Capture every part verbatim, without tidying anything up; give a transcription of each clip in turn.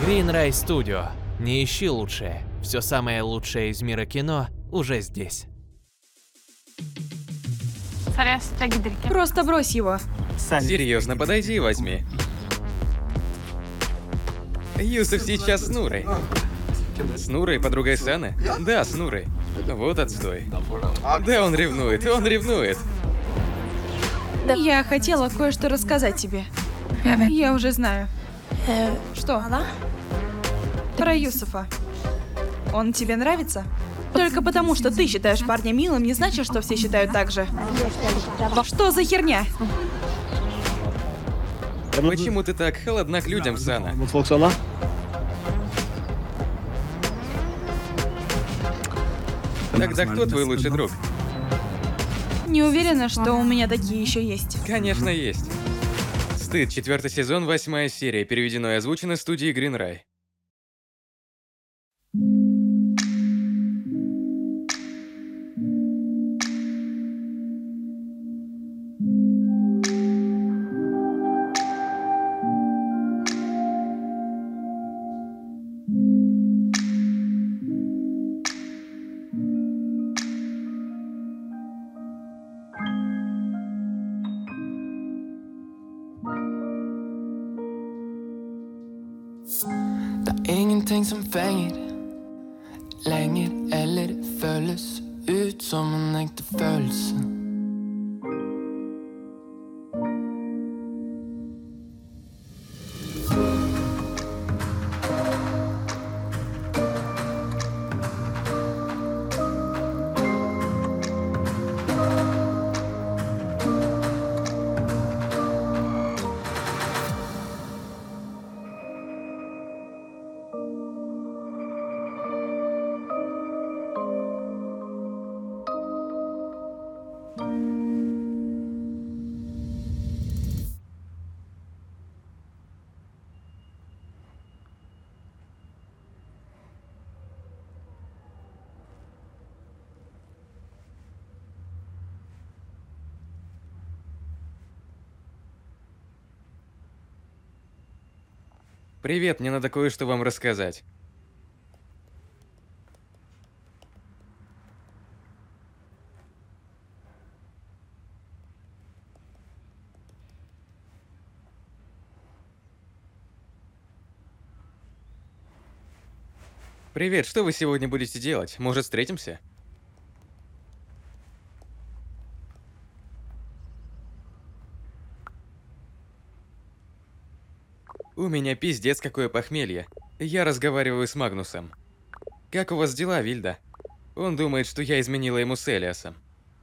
Greenray Studio. Не ищи лучшее. Все самое лучшее из мира кино уже здесь. Просто брось его. Серьезно, подойди и возьми. Юсуф сейчас с Нурой. С Нурой, подругой Саны? Да, с Нурой. Вот отстой. Да, он ревнует, он ревнует. Я хотела кое-что рассказать тебе. Я уже знаю. Что? Про Юсуфа. Он тебе нравится? Только потому, что ты считаешь парня милым, не значит, что все считают так же. Что за херня? Почему ты так холодна к людям, Сана? Тогда кто твой лучший друг? Не уверена, что у меня такие еще есть. Конечно, есть. Стыд, четвертый сезон, восьмая серия, переведено и озвучено студией Greenray. Det er ingenting som fenger lenger, eller det føles ut som en ekte følelse. Привет, мне надо кое-что вам рассказать. Привет, что вы сегодня будете делать? Может, встретимся? У меня пиздец какое похмелье. Я разговариваю с Магнусом. Как у вас дела, Вильда? Он думает, что я изменила ему с Элиасом.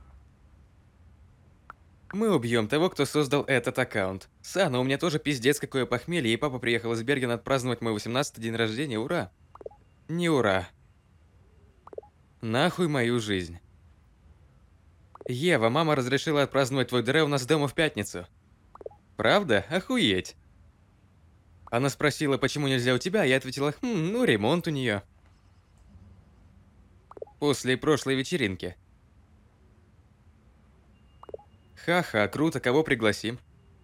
Мы убьем того, кто создал этот аккаунт. Сана, у меня тоже пиздец какое похмелье, и папа приехал из Бергена отпраздновать мой восемнадцатый день рождения. Ура! Не ура. Нахуй мою жизнь. Ева, мама разрешила отпраздновать твой дыре у нас дома в пятницу. Правда? Охуеть. Она спросила, почему нельзя у тебя, я ответила, хм, ну ремонт у нее. После прошлой вечеринки. Ха-ха, круто, кого пригласим?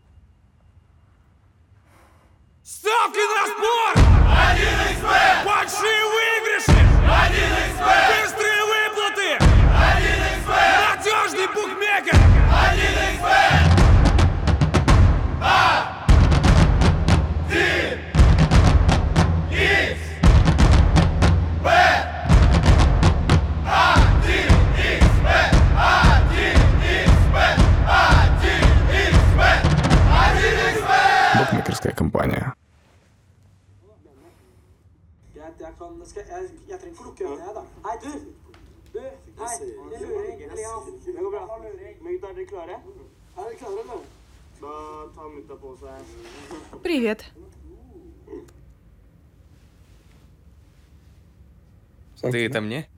Ставки на спорт! один икс бет! Большие выигрыши! один икс бет! Быстрые выплаты! один икс бет! Надежный букмекер! один икс бет! один икс бет! один икс бет! один икс бет! один икс бет! один икс бет! Букмекерская компания. Jeg kan, skal, jeg, jeg trenger ikke lukke øynene, da. Hei, du! Du, hei, det er luring. Elias. Det går bra. Mutta, er dere klare? Er dere klare, eller? Da tar mutta på seg. Привет. Ты это мне?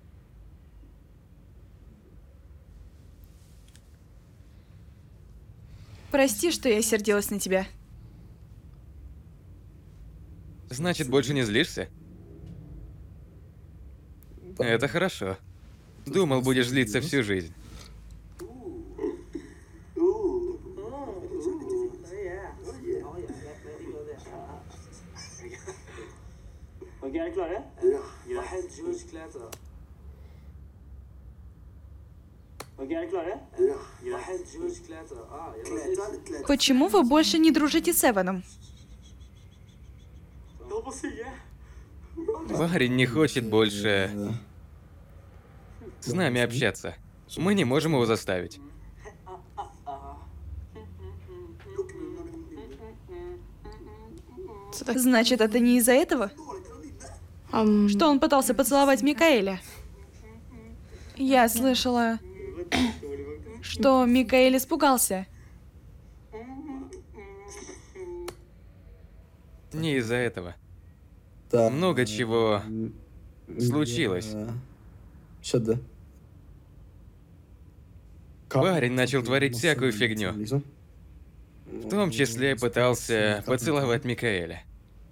Прости, что я сердилась на тебя. Значит, больше не злишься? Это хорошо. Думал, будешь злиться всю жизнь. Ok, er dere klare? Ja. Helt George Clayton. Ok, er dere klare? Ja. Helt George Clayton. Ah, ja. Почему вы больше не дружите с Эваном? Jeg holdt på å synge. Парень не хочет больше с нами общаться. Мы не можем его заставить. Значит, это не из-за этого? Что он пытался поцеловать Микаэля? Я слышала, что Микаэль испугался. Не из-за этого. Много чего случилось. Парень начал творить всякую фигню. В том числе пытался поцеловать Микаэля.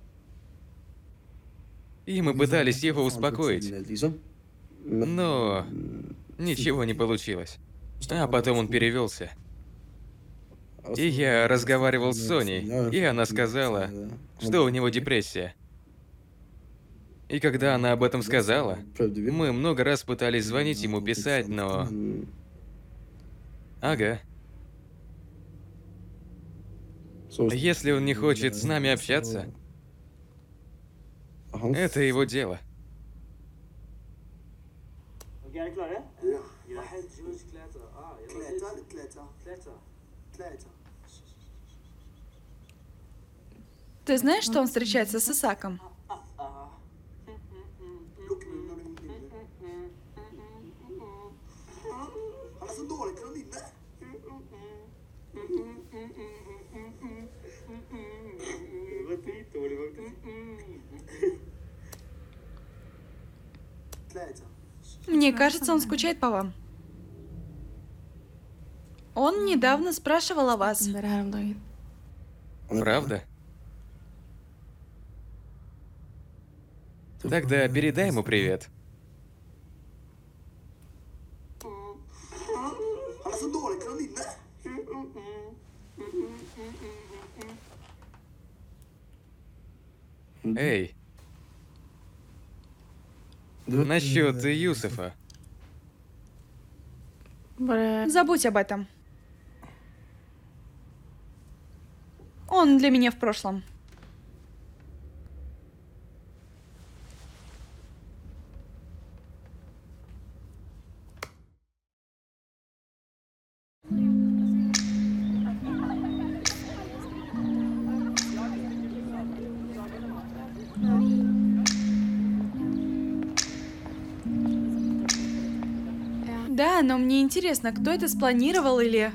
И мы пытались его успокоить. Но ничего не получилось. А потом он перевелся. И я разговаривал с Соней, и она сказала, что у него депрессия. И когда она об этом сказала, мы много раз пытались звонить ему, писать, но... Ага. Если он не хочет с нами общаться, это его дело. Ok, er dere klare? Ja. Helt George Clayton. Ah, ja. Clayton. Clayton. Clayton. Clayton. Ты знаешь, что он встречается с Исаком? Han er så dårlig til å nynne. Det var dritdårlig, faktisk. Clayton. Мне кажется, он скучает по вам. Он недавно спрашивал о вас. Правда? Тогда передай ему привет. Han er så dårlig til å nynne. Эй. Насчет Юсефа. Забудь об этом. Он для меня в прошлом. Да, но мне интересно, кто это спланировал или...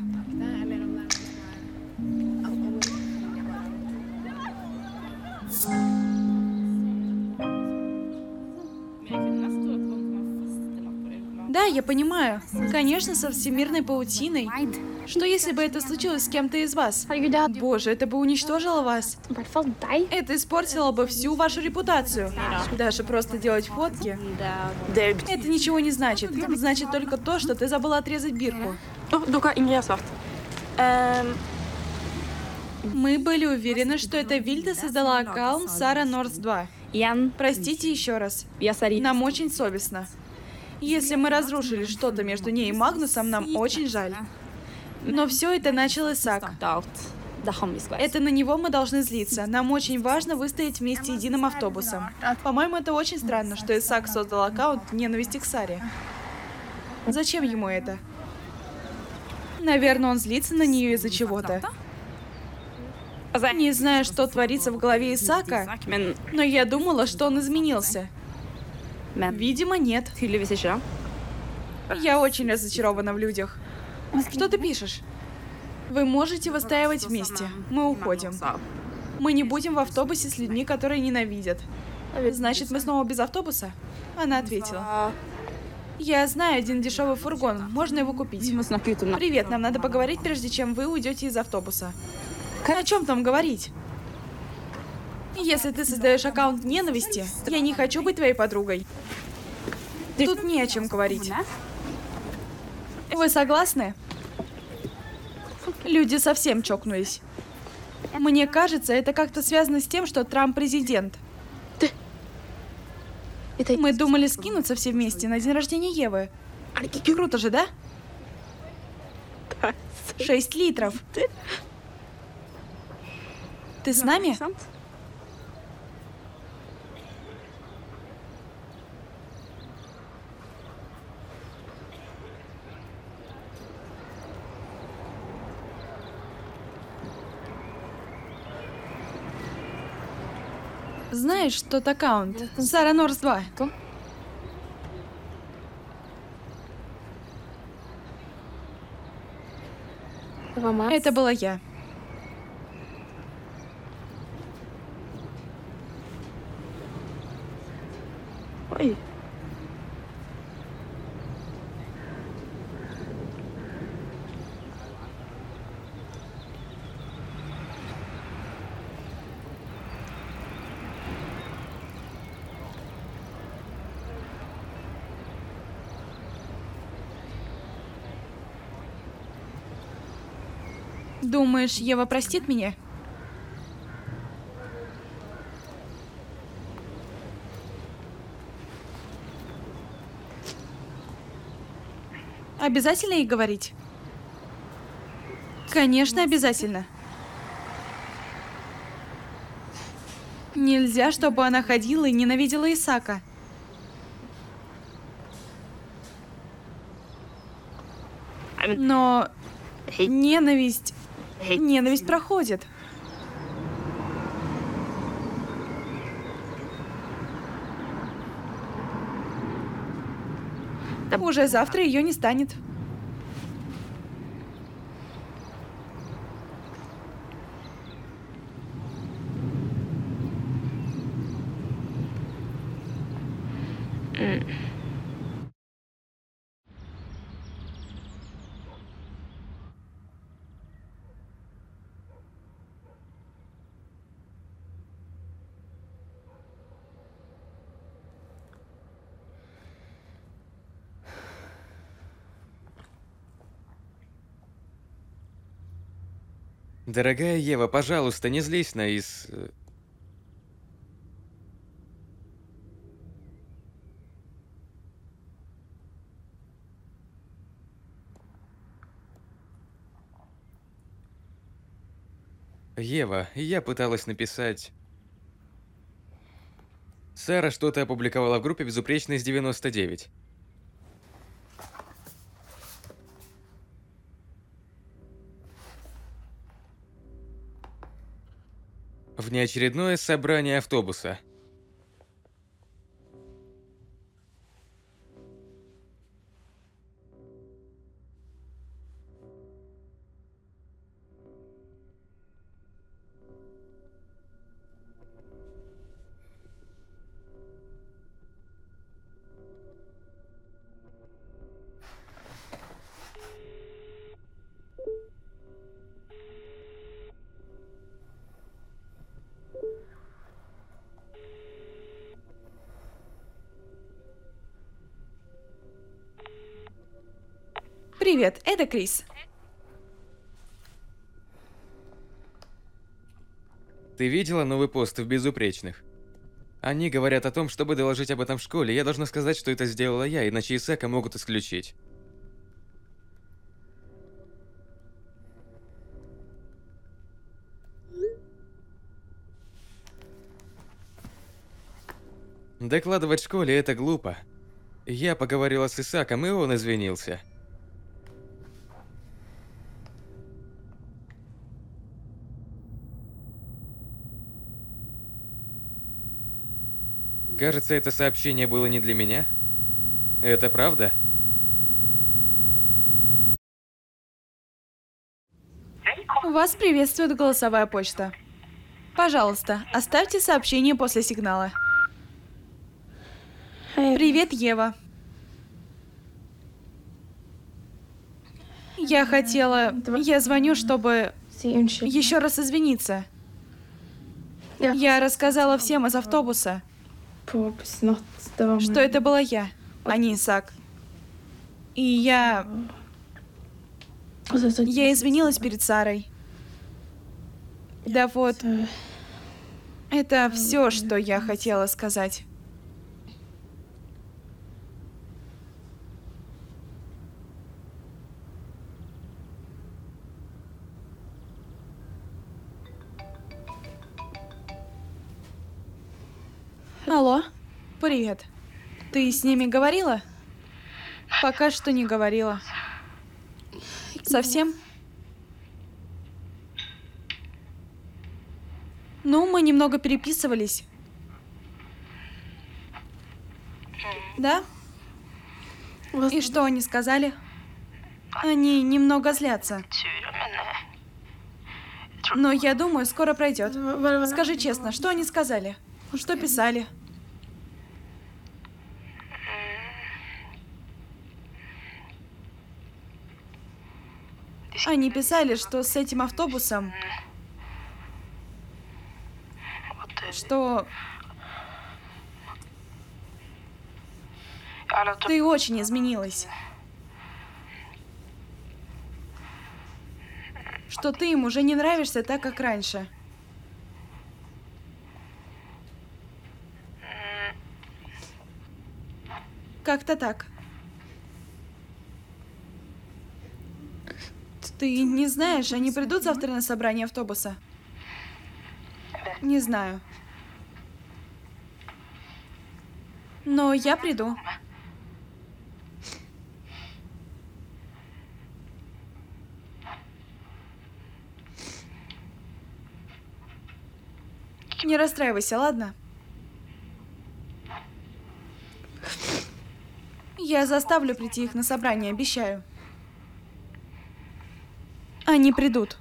Да, я понимаю. Конечно, со всемирной паутиной. Что если бы это случилось с кем-то из вас? Боже, это бы уничтожило вас. Это испортило бы всю вашу репутацию. Даже просто делать фотки. Это ничего не значит. Значит только то, что ты забыла отрезать бирку. Мы были уверены, что это Вильда создала аккаунт Сара Норс два. Простите еще раз. Нам очень совестно. Если мы разрушили что-то между ней и Магнусом, нам очень жаль. Но все это начал Исак. Это на него мы должны злиться. Нам очень важно выстоять вместе единым автобусом. По-моему, это очень странно, что Исак создал аккаунт ненависти к Саре. Зачем ему это? Наверное, он злится на нее из-за чего-то. Не знаю, что творится в голове Исака, но я думала, что он изменился. Видимо, нет. Я очень разочарована в людях. Что ты пишешь? Вы можете выстаивать вместе. Мы уходим. Мы не будем в автобусе с людьми, которые ненавидят. Значит, мы снова без автобуса? Она ответила. Я знаю один дешевый фургон. Можно его купить. Привет, нам надо поговорить, прежде чем вы уйдете из автобуса. О чем там говорить? Если ты создаешь аккаунт ненависти, я не хочу быть твоей подругой. Тут не о чем говорить. Вы согласны? Люди совсем чокнулись. Мне кажется, это как-то связано с тем, что Трамп президент. Мы думали скинуться все вместе на день рождения Евы. Круто же, да? Шесть литров. Ты с нами? Знаешь, тот аккаунт? Сара Норс два. Это была я. Ой. Думаешь, Ева простит меня? Обязательно ей говорить? Конечно, обязательно. Нельзя, чтобы она ходила и ненавидела Исаака. Но ненависть... Ненависть проходит. Уже завтра ее не станет. Дорогая Ева, пожалуйста, не злись на Ис... Ева, я пыталась написать... Сара что-то опубликовала в группе «Безупречность девяносто девять». Внеочередное собрание автобуса. Привет, это Крис. Ты видела новый пост в «Безупречных»? Они говорят о том, чтобы доложить об этом в школе. Я должна сказать, что это сделала я, иначе Исаака могут исключить. Докладывать в школе – это глупо. Я поговорила с Исааком, и он извинился. Кажется, это сообщение было не для меня. Это правда? Вас приветствует голосовая почта. Пожалуйста, оставьте сообщение после сигнала. Привет, Ева. Я хотела... Я звоню, чтобы еще раз извиниться. Я рассказала всем из автобуса, что это была я, а не Исаак. И я... Я извинилась перед Сарой. Да вот... Это все, что я хотела сказать. Алло, привет. Ты с ними говорила? Пока что не говорила. Совсем? Ну, мы немного переписывались. Да? И что они сказали? Они немного злятся. Но я думаю, скоро пройдет. Скажи честно, что они сказали? Что писали? Они писали, что с этим автобусом, что ты очень изменилась. Что ты им уже не нравишься так, как раньше. Как-то так. Ты не знаешь, они придут завтра на собрание автобуса? Не знаю. Но я приду. Не расстраивайся, ладно? Я заставлю прийти их на собрание, обещаю. Они придут.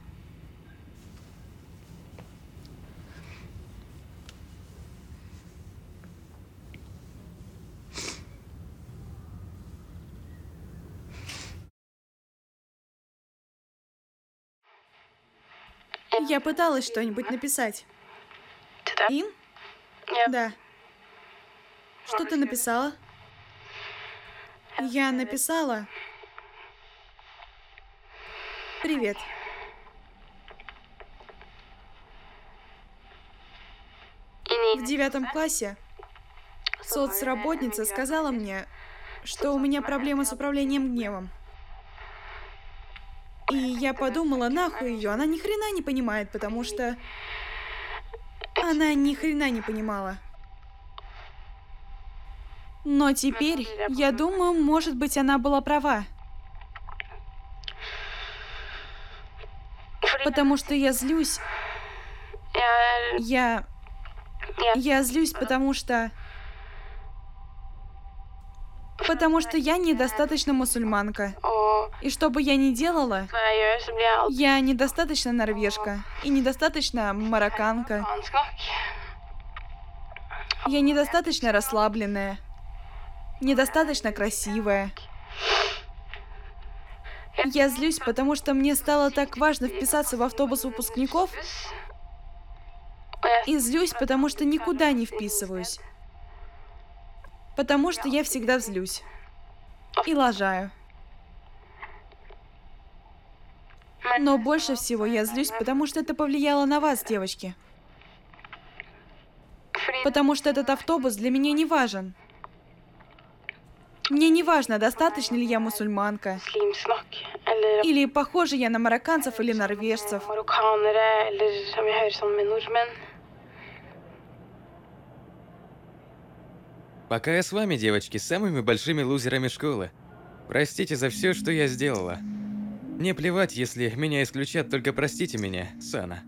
Я пыталась что-нибудь написать. Им? Да. Что ты написала? Я написала... Привет. В девятом классе соцработница сказала мне, что у меня проблемы с управлением гневом. И я подумала, нахуй ее, она ни хрена не понимает, потому что она ни хрена не понимала. Но теперь, я думаю, может быть, она была права. Потому что я злюсь. Я... Я злюсь, потому что... Потому что я недостаточно мусульманка. И что бы я ни делала, я недостаточно норвежка. И недостаточно марокканка. Я недостаточно расслабленная. Недостаточно красивая. Я злюсь, потому что мне стало так важно вписаться в автобус выпускников. И злюсь, потому что никуда не вписываюсь. Потому что я всегда злюсь. И лажаю. Но больше всего я злюсь, потому что это повлияло на вас, девочки. Потому что этот автобус для меня не важен. Мне не важно, достаточно ли я мусульманка. Или похожа я на марокканцев или норвежцев. Пока я с вами, девочки, самыми большими лузерами школы. Простите за все, что я сделала. Мне плевать, если меня исключат, только простите меня, Сана.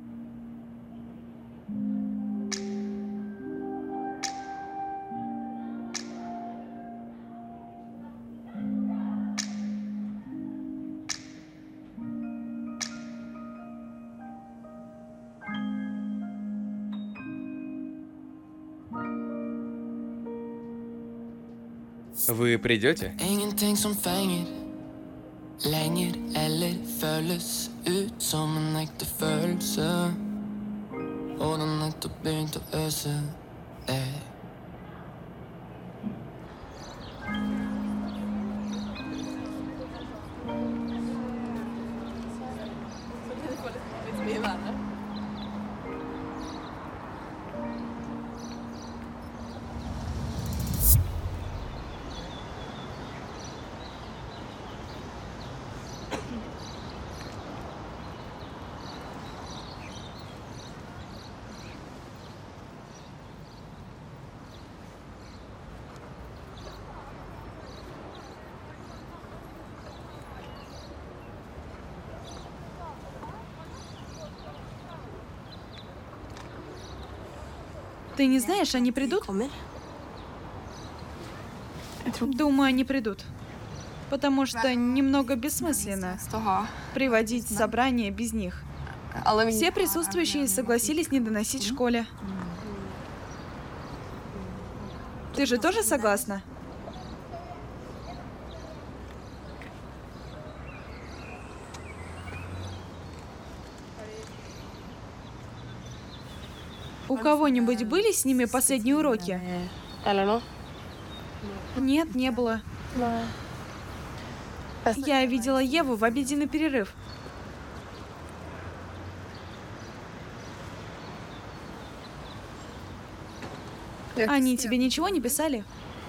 Вы придете? Ingenting som fenger lenger eller føles ut som en ekte følelse. Og den nettopp begynt å øse. Eh. Ты не знаешь, они придут? Думаю, они придут. Потому что немного бессмысленно приводить собрание без них. Все присутствующие согласились не доносить школе. Ты же тоже согласна? У кого-нибудь были с ними последние уроки? Нет, не было. Я видела Еву в обеденный перерыв. Они тебе ничего не писали?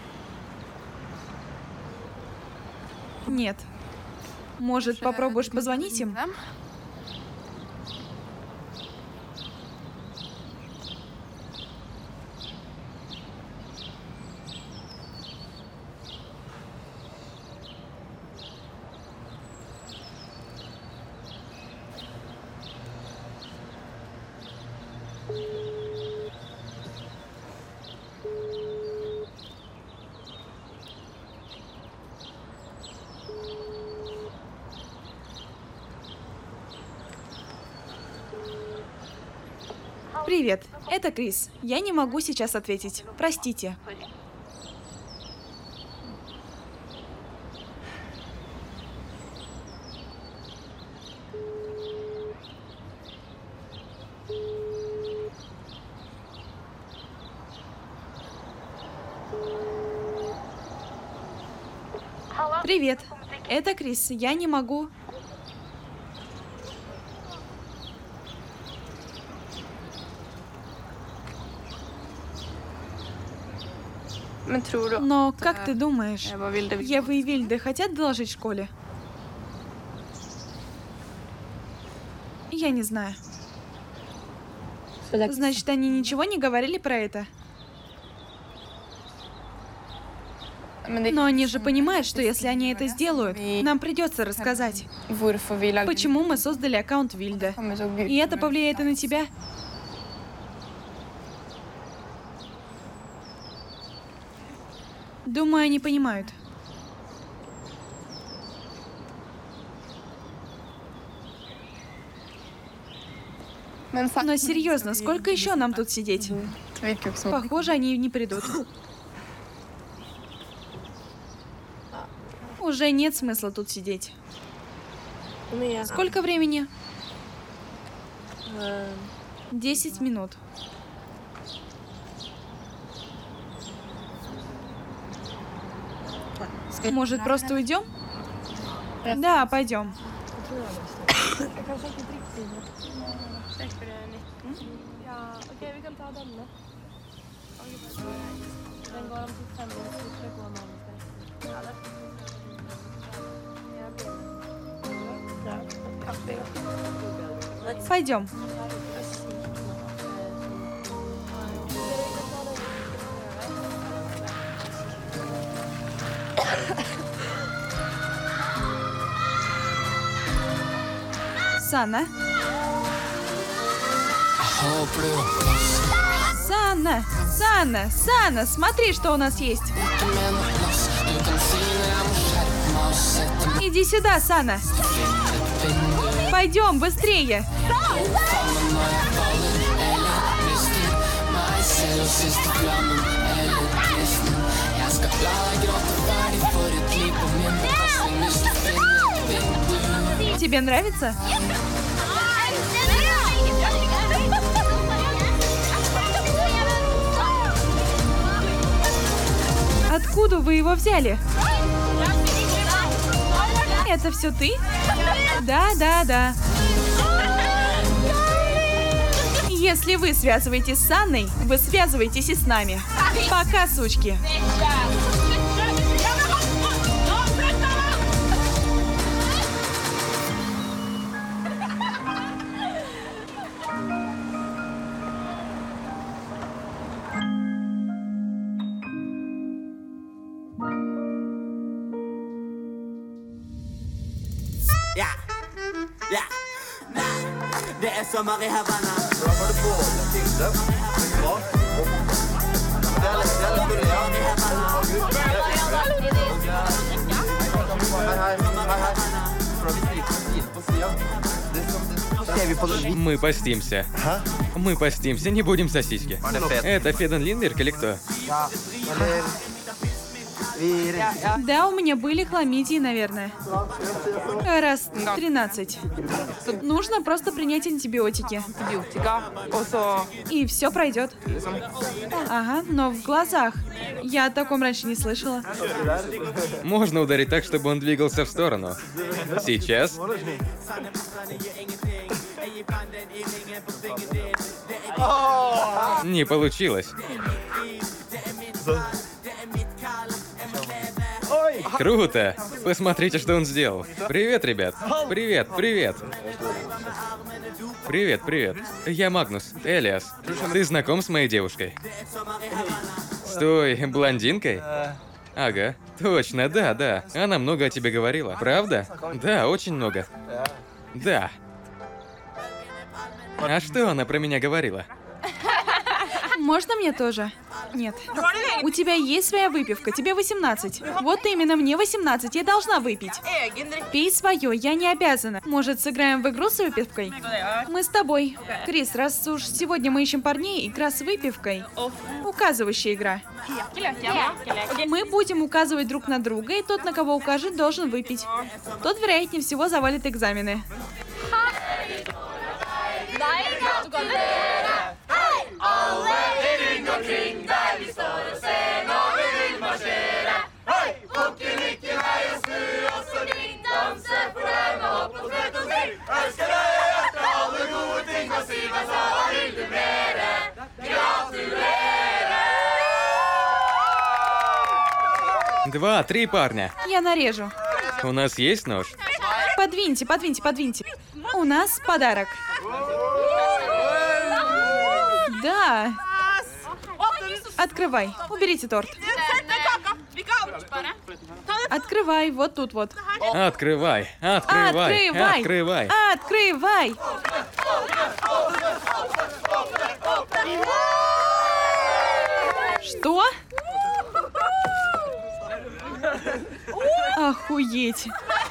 Нет. Может, попробуешь позвонить им? Привет, это Крис. Я не могу сейчас ответить. Простите. Привет, это Крис. Я не могу. Но как ты думаешь, Ева и Вильда хотят доложить школе? Я не знаю. Значит, они ничего не говорили про это? Но они же понимают, что если они это сделают, нам придется рассказать, почему мы создали аккаунт Вильда. И это повлияет и на тебя. Думаю, они понимают. Но серьезно, сколько еще нам тут сидеть? Похоже, они не придут. Уже нет смысла тут сидеть. Сколько времени? Десять минут. Может, просто уйдем? Да, пойдем. Пойдем. Сана. Сана, Сана, Сана, смотри, что у нас есть. Иди сюда, Сана. Пойдем, быстрее. Тебе нравится? Откуда вы его взяли? Это все ты? Да, да, да. Если вы связываетесь с Анной, вы связываетесь и с нами. Пока, сучки. Ja, ja, det är sommar i Havanna. Мы постимся. Мы постимся, не будем сосиски. Это Феден Линдберг или кто? Да, у меня были хламидии, наверное. Раз тринадцать. Нужно просто принять антибиотики. И все пройдет. Ага, но в глазах. Я о таком раньше не слышала. Можно ударить так, чтобы он двигался в сторону. Сейчас. Не получилось. Круто! Посмотрите, что он сделал. Привет, ребят. Привет, привет. Привет, привет. Я Магнус, Элиас. Ты знаком с моей девушкой? С той блондинкой? Ага, точно, да, да. Она много о тебе говорила. Правда? Да, очень много. Да. А что она про меня говорила? Можно мне тоже? Нет. У тебя есть своя выпивка, тебе восемнадцать. Вот именно, мне восемнадцать, я должна выпить. Пей свое, я не обязана. Может, сыграем в игру с выпивкой? Мы с тобой. Крис, раз уж сегодня мы ищем парней, игра с выпивкой. Указывающая игра. Мы будем указывать друг на друга, и тот, на кого укажет, должен выпить. Тот, вероятнее всего, завалит экзамены. Два, три парня. Я нарежу. У нас есть нож? Подвиньте, подвиньте, подвиньте. У нас подарок. Да. Открывай. Уберите торт. Открывай, вот тут вот. Открывай, открывай, Открывай. открывай. Открывай. Что? Охуеть.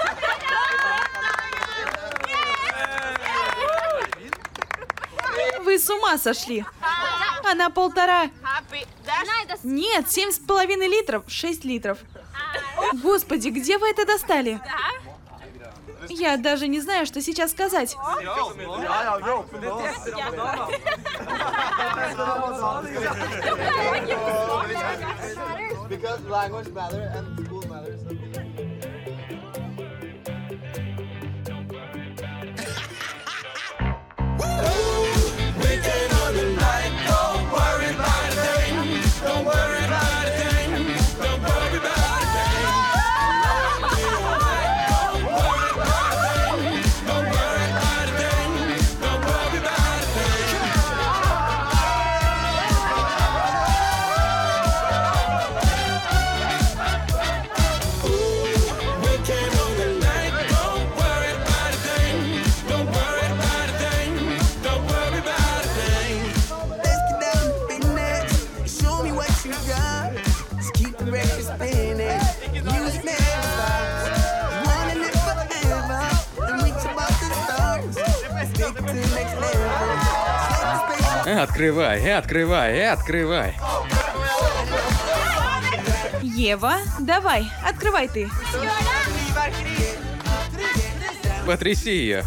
Вы с ума сошли? Она полтора... Нет, семь с половиной литров. Шесть литров. Господи, где вы это достали? Я даже не знаю, что сейчас сказать. Открывай, открывай, открывай. Ева, давай, открывай ты. Потряси ее.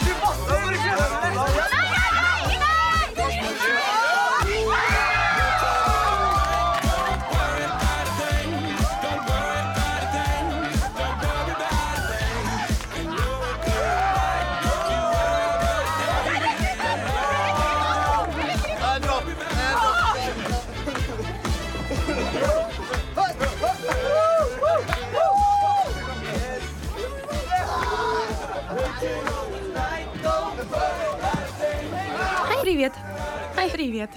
Привет. Привет.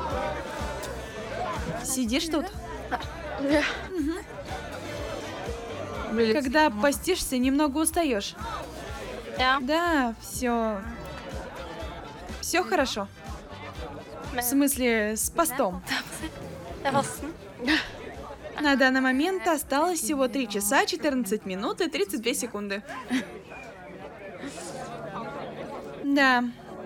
Сидишь тут? Мгм. Когда постишься, немного устаешь. Да, все. Все хорошо. В смысле, с постом. На данный момент осталось всего три часа четырнадцать минут и тридцать две секунды. Да.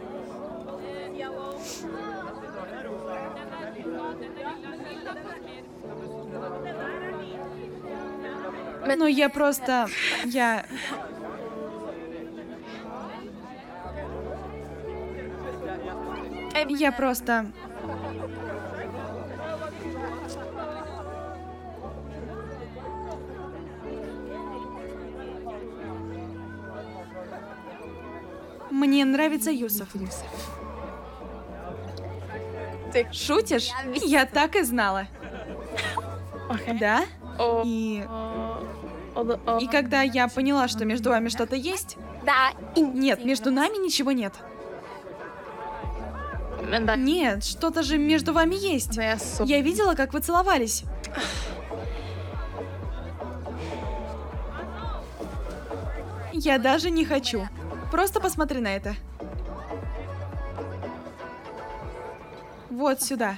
Но я просто... Я... Я просто... Мне нравится Юсов. Ты Шутишь? Я так и знала. Да? И... И когда я поняла, что между вами что-то есть... Да, Нет, между нами ничего нет. Нет, что-то же между вами есть. Я видела, как вы целовались. Я даже не хочу. Просто посмотри на это. Вот сюда.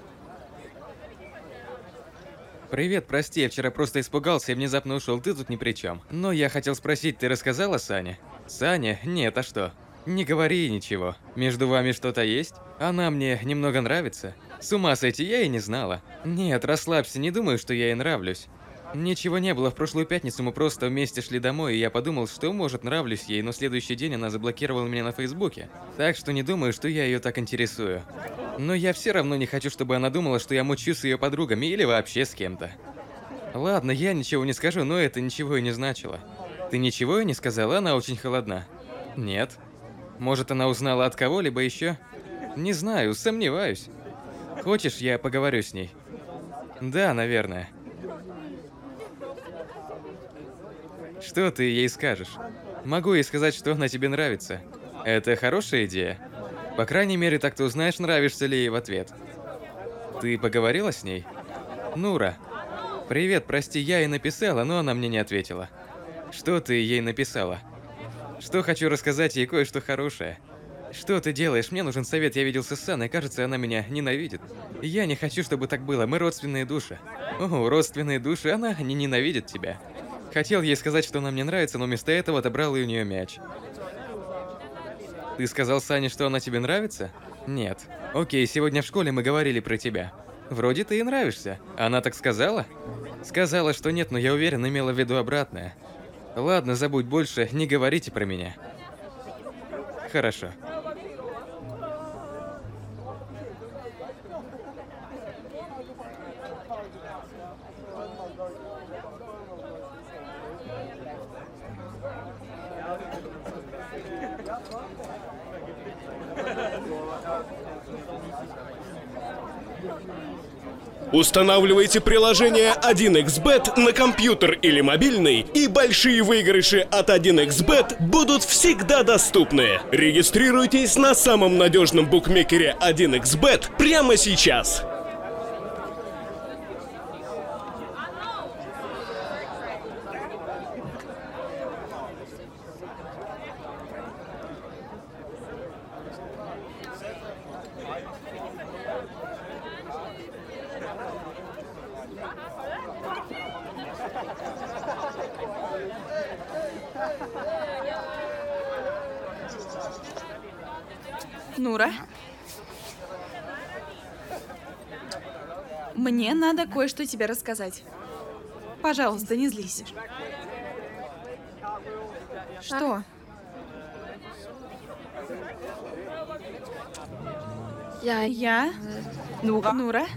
Привет, прости, я вчера просто испугался и внезапно ушел, ты тут ни при чем. Но я хотел спросить, ты рассказала Сане? Саня? Нет, а что? Не говори ничего. Между вами что-то есть? Она мне немного нравится. С ума сойти, я и не знала. Нет, расслабься, не думаю, что я ей нравлюсь. Ничего не было, в прошлую пятницу мы просто вместе шли домой, и я подумал, что, может, нравлюсь ей, но следующий день она заблокировала меня на Фейсбуке. Так что не думаю, что я ее так интересую. Но я все равно не хочу, чтобы она думала, что я мучу с ее подругами или вообще с кем-то. Ладно, я ничего не скажу, но это ничего и не значило. Ты ничего и не сказала, она очень холодна. Нет. Может, она узнала от кого-либо еще? Не знаю, сомневаюсь. Хочешь, я поговорю с ней? Да, наверное. Что ты ей скажешь? Могу ей сказать, что она тебе нравится. Это хорошая идея. По крайней мере, так ты узнаешь, нравишься ли ей в ответ. Ты поговорила с ней? Нура. Привет, прости, я ей написала, но она мне не ответила. Что ты ей написала? Что хочу рассказать ей кое-что хорошее. Что ты делаешь? Мне нужен совет, я виделся с Саной, кажется, она меня ненавидит. Я не хочу, чтобы так было, мы родственные души. О, родственные души, она не ненавидит тебя. Хотел ей сказать, что она мне нравится, но вместо этого отобрал у нее мяч. Ты сказал Сане, что она тебе нравится? Нет. Окей, сегодня в школе мы говорили про тебя. Вроде ты ей нравишься. Она так сказала? Сказала, что нет, но я уверен, имела в виду обратное. Ладно, забудь больше, не говорите про меня. Хорошо. Устанавливайте приложение один икс бет на компьютер или мобильный, и большие выигрыши от один икс бет будут всегда доступны. Регистрируйтесь на самом надежном букмекере один икс бет прямо сейчас. Нура? Мне надо кое-что тебе рассказать. Пожалуйста, не злись. Что? Я... Я? Нура? Нура?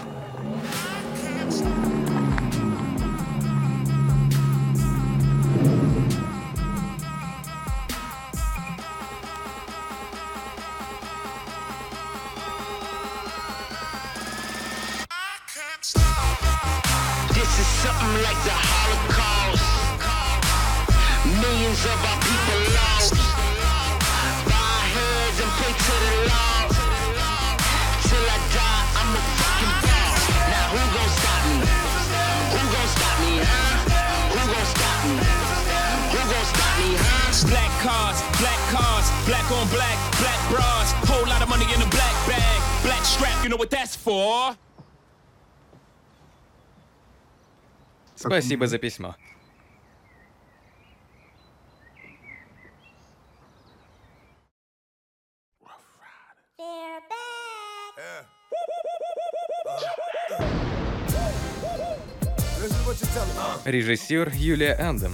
This is something like the Holocaust. Millions of our people lost. Bow our heads and pray to the Lord. Till I die, I'm a fucking boss. Now who gon' stop me? Who gon' stop me, huh? Who gon' stop me? Who gon' stop me, huh? Black cars, black cars, black on black, black bras. Whole lot of money in a black bag, black strap. You know what that's for? Спасибо за письмо. Режиссер Юлия Анден.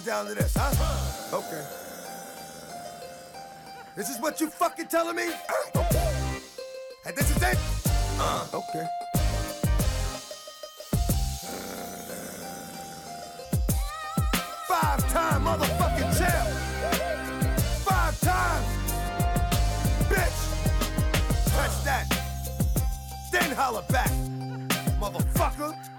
This is what you fucking telling me? Okay. And this is it? Uh, okay. Five-time motherfucking champ. Five times. Bitch. Touch that. Then holler back. Motherfucker.